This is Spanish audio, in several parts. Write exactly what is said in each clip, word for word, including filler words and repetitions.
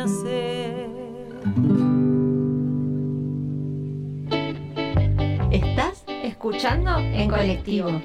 nacer. Estás escuchando en colectivo.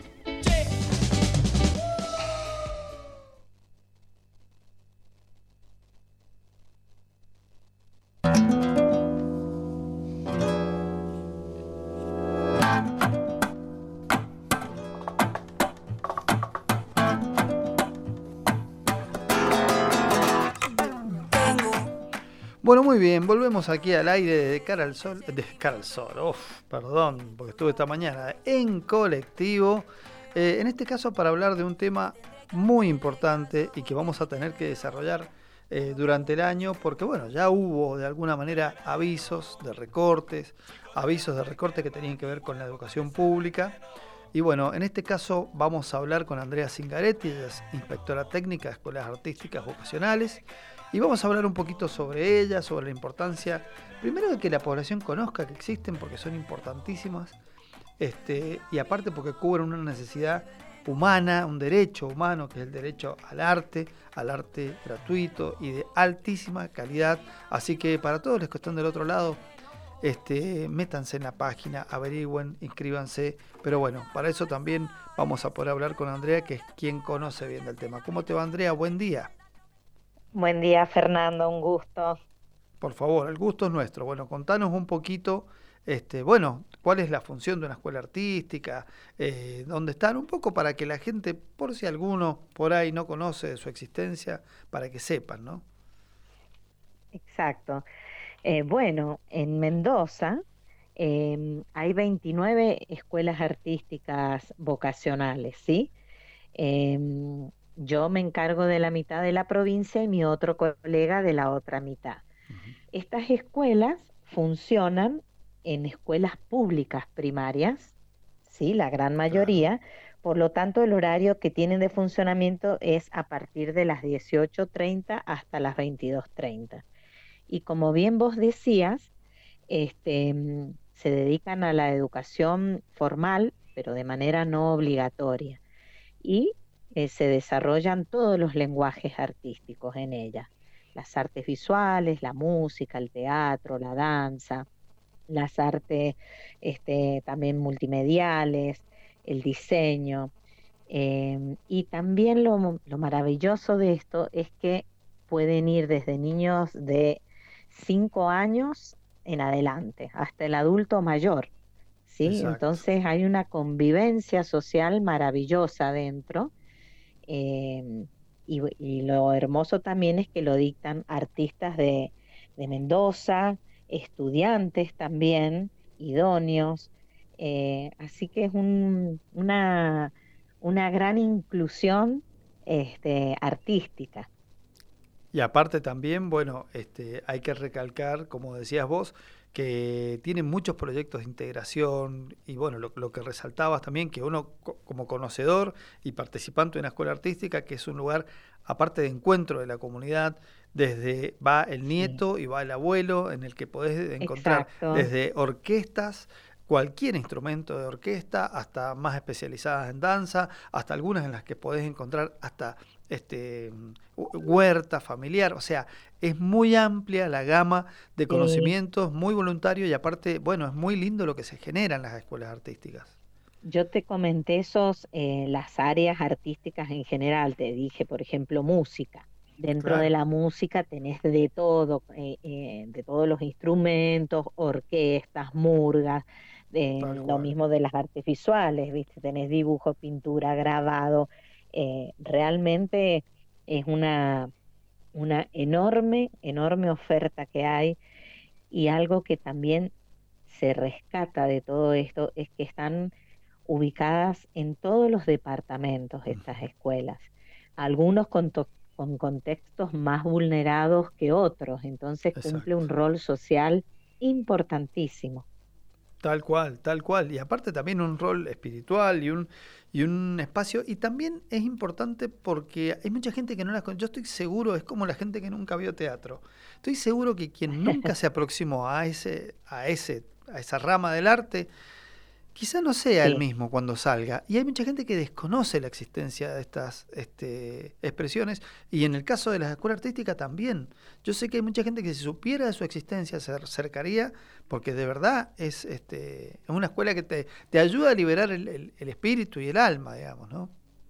Bueno, muy bien, volvemos aquí al aire de Cara al Sol, de Cara al Sol, uf, perdón, porque estuve esta mañana en colectivo, eh, en este caso para hablar de un tema muy importante y que vamos a tener que desarrollar eh, durante el año, porque bueno, ya hubo de alguna manera avisos de recortes, avisos de recorte que tenían que ver con la educación pública, y bueno, en este caso vamos a hablar con Andrea Zingaretti, ella es inspectora técnica de escuelas artísticas vocacionales. Y vamos a hablar un poquito sobre ella, sobre la importancia, primero de que la población conozca que existen porque son importantísimas, este, y aparte porque cubren una necesidad humana, un derecho humano, que es el derecho al arte, al arte gratuito y de altísima calidad. Así que para todos los que están del otro lado, este, métanse en la página, averigüen, inscríbanse. Pero bueno, para eso también vamos a poder hablar con Andrea, que es quien conoce bien del tema. ¿Cómo te va, Andrea? Buen día. Buen día, Fernando, un gusto. Por favor, el gusto es nuestro. Bueno, contanos un poquito, este, bueno, cuál es la función de una escuela artística, eh, dónde están, un poco para que la gente, por si alguno por ahí no conoce de su existencia, para que sepan, ¿no? Exacto. Eh, bueno, en Mendoza eh, hay veintinueve escuelas artísticas vocacionales, ¿sí? Eh, yo me encargo de la mitad de la provincia y mi otro colega de la otra mitad. Uh-huh. Estas escuelas funcionan en escuelas públicas primarias, ¿sí? La gran mayoría. Claro. Por lo tanto, el horario que tienen de funcionamiento es a partir de las dieciocho treinta hasta las veintidós treinta. Y como bien vos decías, este, se dedican a la educación formal, pero de manera no obligatoria. Y eh, se desarrollan todos los lenguajes artísticos en ella. Las artes visuales, la música, el teatro, la danza, las artes este, también multimediales, el diseño. Eh, y también lo, lo maravilloso de esto es que pueden ir desde niños de cinco años en adelante, hasta el adulto mayor, ¿sí? Exacto. Entonces hay una convivencia social maravillosa dentro, eh, y, y lo hermoso también es que lo dictan artistas de, de Mendoza, estudiantes también, idóneos, eh, así que es un, una, una gran inclusión este, artística. Y aparte también, bueno, este, hay que recalcar, como decías vos, que tienen muchos proyectos de integración y bueno, lo, lo que resaltabas también, que uno co- como conocedor y participante de una escuela artística, que es un lugar, aparte de encuentro de la comunidad, desde va el nieto sí. y va el abuelo, en el que podés encontrar Exacto. desde orquestas, cualquier instrumento de orquesta, hasta más especializadas en danza, hasta algunas en las que podés encontrar hasta este huerta familiar, o sea, es muy amplia la gama de conocimientos, sí. muy voluntario y aparte, bueno, es muy lindo lo que se genera en las escuelas artísticas. Yo te comenté esos, eh, las áreas artísticas en general, te dije, por ejemplo, música. Dentro claro. de la música tenés de todo, eh, eh, de todos los instrumentos, orquestas, murgas, eh, lo mismo de las artes visuales, ¿viste? Tenés dibujo, pintura, grabado. Eh, realmente es una, una enorme, enorme oferta que hay, y algo que también se rescata de todo esto es que están ubicadas en todos los departamentos estas escuelas, algunos con, to- con contextos más vulnerados que otros, entonces Exacto. cumple un rol social importantísimo. Tal cual, tal cual. Y aparte también un rol espiritual y un, y un espacio. Y también es importante porque hay mucha gente que no las conoce. Yo estoy seguro, es como la gente que nunca vio teatro. Estoy seguro que quien nunca se aproximó a ese, a ese, a esa rama del arte, quizá no sea el Sí, mismo cuando salga. Y hay mucha gente que desconoce la existencia de estas este, expresiones. Y en el caso de la escuela artística también. Yo sé que hay mucha gente que si supiera de su existencia se acercaría, porque de verdad es, este, es una escuela que te, te ayuda a liberar el, el- el espíritu y el alma, digamos, ¿no?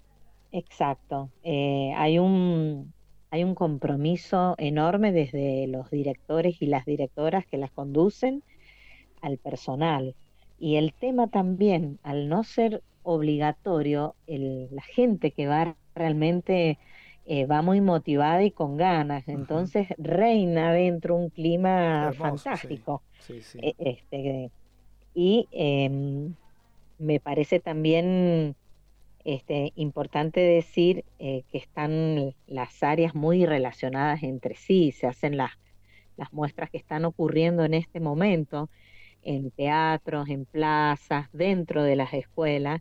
exacto. Eh, hay un, hay un compromiso enorme desde los directores y las directoras que las conducen al personal. Y el tema también, al no ser obligatorio, el- la gente que va realmente eh, va muy motivada y con ganas. Ujú. Entonces reina dentro un clima Hermoso, sí. fantástico. Sí, sí. E- Este, y em, me parece también este, importante decir eh, que están las áreas muy relacionadas entre sí, se hacen las, las muestras que están ocurriendo en este momento en teatros, en plazas, dentro de las escuelas,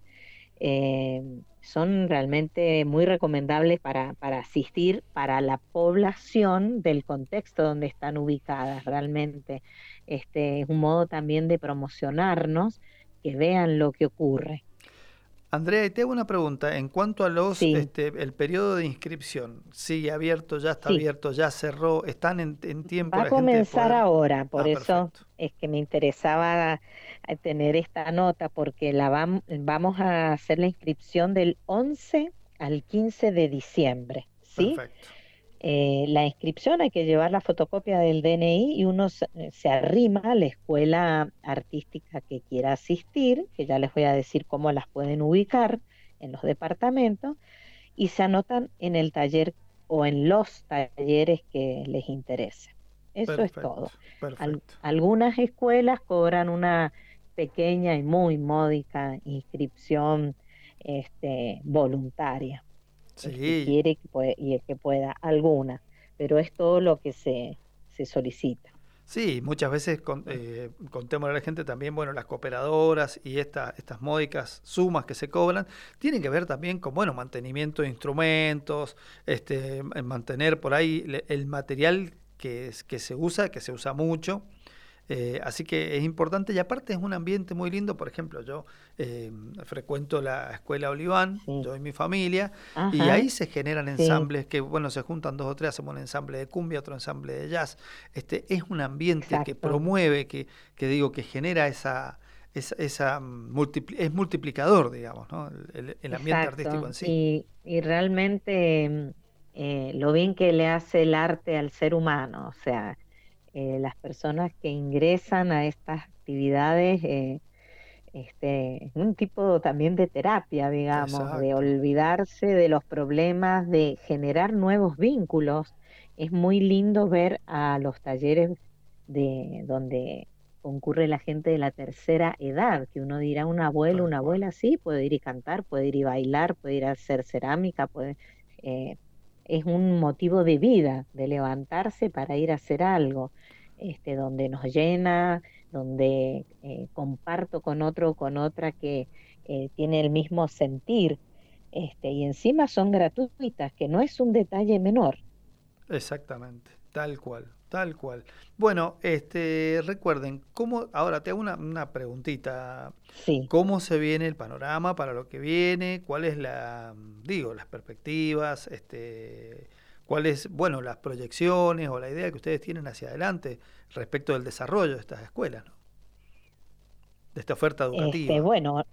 eh, son realmente muy recomendables para, para asistir para la población del contexto donde están ubicadas. Realmente este es un modo también de promocionarnos, que vean lo que ocurre. Andrea, y te hago una pregunta. En cuanto a los, Sí, este, el periodo de inscripción, ¿sigue abierto, ya está sí. abierto, ya cerró? ¿Están en, en tiempo Va a la gente de comenzar poder? ahora, por Ah, eso perfecto. es que me interesaba eh, tener esta nota, porque la vam- vamos a hacer la inscripción del once al quince de diciembre, ¿sí? Perfecto. Eh, la inscripción hay que llevar la fotocopia del D N I y uno se, eh, se arrima a la escuela artística que quiera asistir, que ya les voy a decir cómo las pueden ubicar en los departamentos, y se anotan en el taller o en los talleres que les interese. Eso es Perfecto. todo. Al- Perfecto. algunas escuelas cobran una pequeña y muy módica inscripción este, voluntaria, el que Sí, quiere que puede- y el que pueda, alguna, pero es todo lo que se, se solicita. sí, muchas veces con, eh, contemos a la gente también, bueno, las cooperadoras y esta, estas módicas sumas que se cobran, tienen que ver también con, bueno, mantenimiento de instrumentos, este, en mantener por ahí le- el material que, es- que se usa, que se usa mucho. Eh, así que es importante y aparte es un ambiente muy lindo. Por ejemplo, yo eh, frecuento la escuela Oliván, Sí, yo y mi familia, y ajá, ahí se generan sí, ensambles que, bueno, se juntan dos o tres, hacemos un ensamble de cumbia, otro ensamble de jazz. Este, es un ambiente que exacto, promueve, que, que digo, que genera esa, esa, esa multipli- es multiplicador, digamos, ¿no? El, el- el ambiente artístico exacto. en sí. Y, y realmente mm, eh, lo bien que le hace el arte al ser humano, o sea, eh, las personas que ingresan a estas actividades, eh, este, es un tipo también de terapia, digamos, de Exacto, olvidarse de los problemas, de generar nuevos vínculos. Es muy lindo ver a los talleres de donde concurre la gente de la tercera edad, que uno dirá un abuelo, tal una cual. abuela, sí, puede ir y cantar, puede ir y bailar, puede ir a hacer cerámica, puede, eh, es un motivo de vida, de levantarse para ir a hacer algo, este, donde nos llena, donde eh, comparto con otro o con otra que eh, tiene el mismo sentir, este, y encima son gratuitas, que no es un detalle menor. Exactamente, tal cual, tal cual. Bueno, este, recuerden, ¿cómo, ahora te hago una, una preguntita, Sí. ¿cómo se viene el panorama para lo que viene? ¿Cuál es la, digo, las perspectivas, este, cuáles, bueno, las proyecciones o la idea que ustedes tienen hacia adelante respecto del desarrollo de estas escuelas, ¿no? De esta oferta Este, educativa? bueno,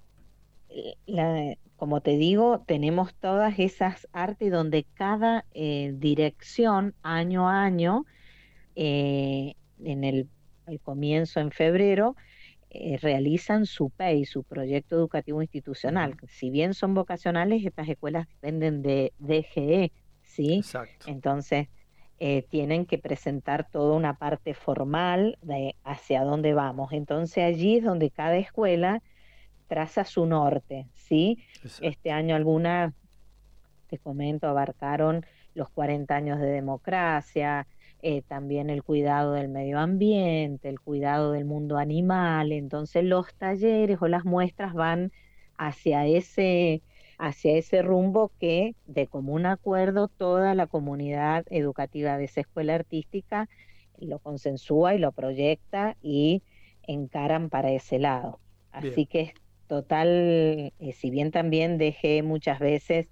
la- como te digo, tenemos todas esas artes donde cada eh, dirección, año a año, eh, en el, el comienzo en febrero, eh, realizan su P E I, su proyecto educativo institucional. Ujú. Si bien son vocacionales, estas escuelas dependen de D G E, ¿sí? Exacto, Entonces, eh, tienen que presentar toda una parte formal de hacia dónde vamos. Entonces, allí es donde cada escuela traza su norte, ¿sí? Este exacto. año algunas, te comento, abarcaron los cuarenta años de democracia, eh, también el cuidado del medio ambiente, el cuidado del mundo animal. Entonces los talleres o las muestras van hacia ese, hacia ese rumbo que de común acuerdo toda la comunidad educativa de esa escuela artística lo consensúa y lo proyecta y encaran para ese lado. Bien. Así que total, eh, si bien también D G E muchas veces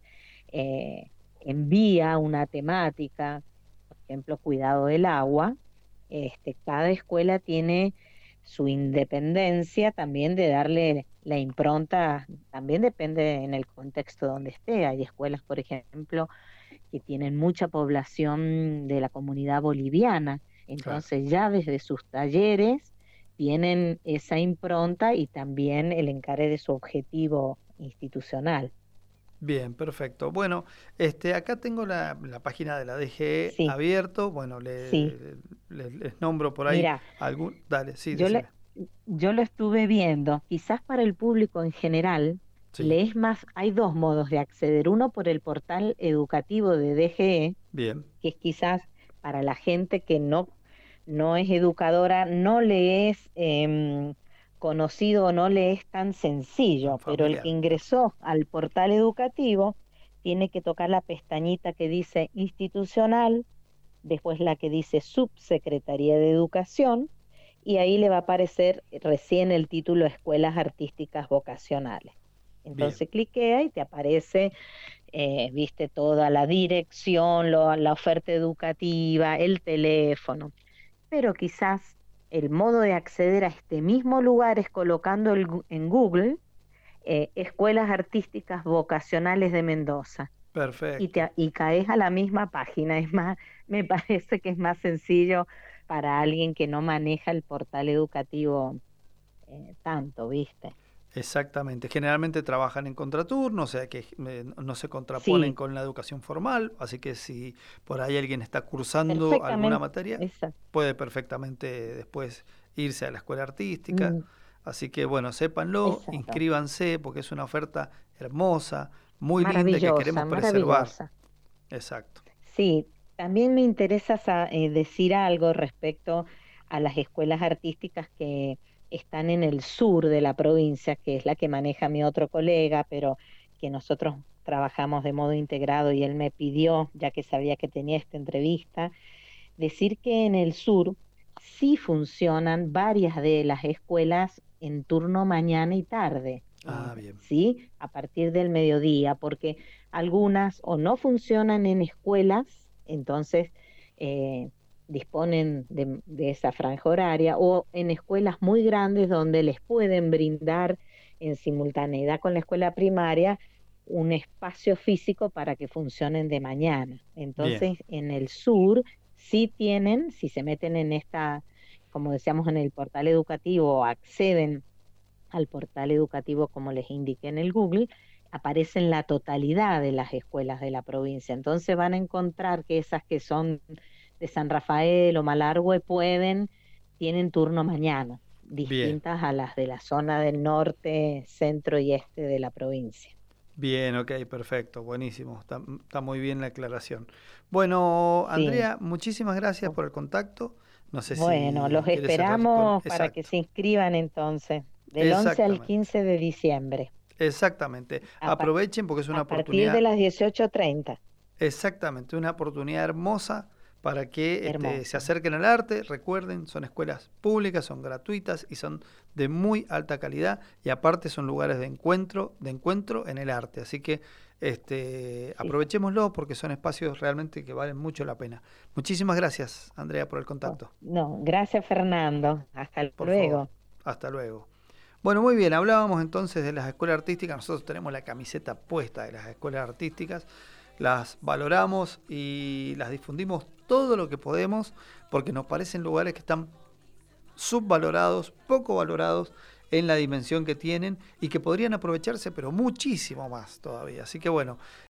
eh, envía una temática, por ejemplo, cuidado del agua, este, cada escuela tiene su independencia también de darle la impronta, también depende en el contexto donde esté. Hay escuelas, por ejemplo, que tienen mucha población de la comunidad boliviana, Claro. entonces ya desde sus talleres tienen esa impronta y también el encare de su objetivo institucional. Bien, perfecto. Bueno, este, acá tengo la, la página de la D G E Sí, abierto. Bueno, le, sí. le- les nombro por ahí Mira, algún. Dale, sí, yo le, decime. yo lo estuve viendo, quizás para el público en general, Sí, le es más, hay dos modos de acceder, uno por el portal educativo de D G E, bien, que es quizás para la gente que no, no es educadora, no le es em, conocido o no le es tan tan sencillo, pero el que familiar. ingresó al portal educativo tiene que tocar la pestañita que dice institucional, después la que dice Subsecretaría de Educación, y ahí le va a aparecer recién el título Escuelas Artísticas Vocacionales. Bien, Entonces cliquea y te aparece, eh, viste, toda la dirección, lo, la oferta educativa, el teléfono, pero quizás el modo de acceder a este mismo lugar es colocando el, en Google eh, Escuelas Artísticas Vocacionales de Mendoza y, perfecto. te, y caes a la misma página. Es más, me parece que es más sencillo para alguien que no maneja el portal educativo eh, tanto, ¿viste? Exactamente. Generalmente trabajan en contraturno, o sea que eh, no se contraponen Sí, con la educación formal, así que si por ahí alguien está cursando alguna perfectamente. materia, Esa, puede perfectamente después irse a la escuela artística. mm, Así que bueno, sépanlo, exacto. inscríbanse porque es una oferta hermosa, muy linda y que Maravillosa, queremos preservar. maravillosa. Exacto. Sí, también me interesa sa- eh, decir algo respecto a las escuelas artísticas que están en el sur de la provincia, que es la que maneja mi otro colega, pero que nosotros trabajamos de modo integrado y él me pidió, ya que sabía que tenía esta entrevista, decir que en el sur sí funcionan varias de las escuelas en turno mañana y tarde, Ah, eh, bien. ¿sí? A partir del mediodía, porque algunas o no funcionan en escuelas, entonces eh, disponen de, de esa franja horaria, o en escuelas muy grandes donde les pueden brindar en simultaneidad con la escuela primaria un espacio físico para que funcionen de mañana. Bien. Entonces, en el sur sí tienen, si se meten en esta, como decíamos, en el portal educativo, o acceden al portal educativo como les indiqué en el Google, aparecen la totalidad de las escuelas de la provincia. Entonces van a encontrar que esas que son de San Rafael o Malargüe pueden, tienen turno mañana, Bien. distintas a las de la zona del norte, centro y este de la provincia. Bien, ok, perfecto, buenísimo. Está, está muy bien la aclaración. Bueno, Sí. Andrea, muchísimas gracias por el contacto. No sé Bueno, si los quieres cerrar con... esperamos para que Exacto, se inscriban entonces, del once al exactamente, quince de diciembre, exactamente. a, pa- Aprovechen porque es una a partir de oportunidad. las dieciocho treinta. Exactamente, una oportunidad hermosa para que este, se Hermoso. acerquen al arte. Recuerden, son escuelas públicas, son gratuitas y son de muy alta calidad y aparte son lugares de encuentro, de encuentro en el arte. Así que este, Sí. aprovechémoslo porque son espacios realmente que valen mucho la pena. Muchísimas gracias, Andrea, por el Oh, contacto. no, gracias Fernando. Hasta Por favor, luego. hasta luego. Bueno, muy bien, hablábamos entonces de las escuelas artísticas. Nosotros tenemos la camiseta puesta de las escuelas artísticas. Las valoramos y las difundimos todo lo que podemos porque nos parecen lugares que están subvalorados, poco valorados en la dimensión que tienen y que podrían aprovecharse, pero muchísimo más todavía. Así que bueno,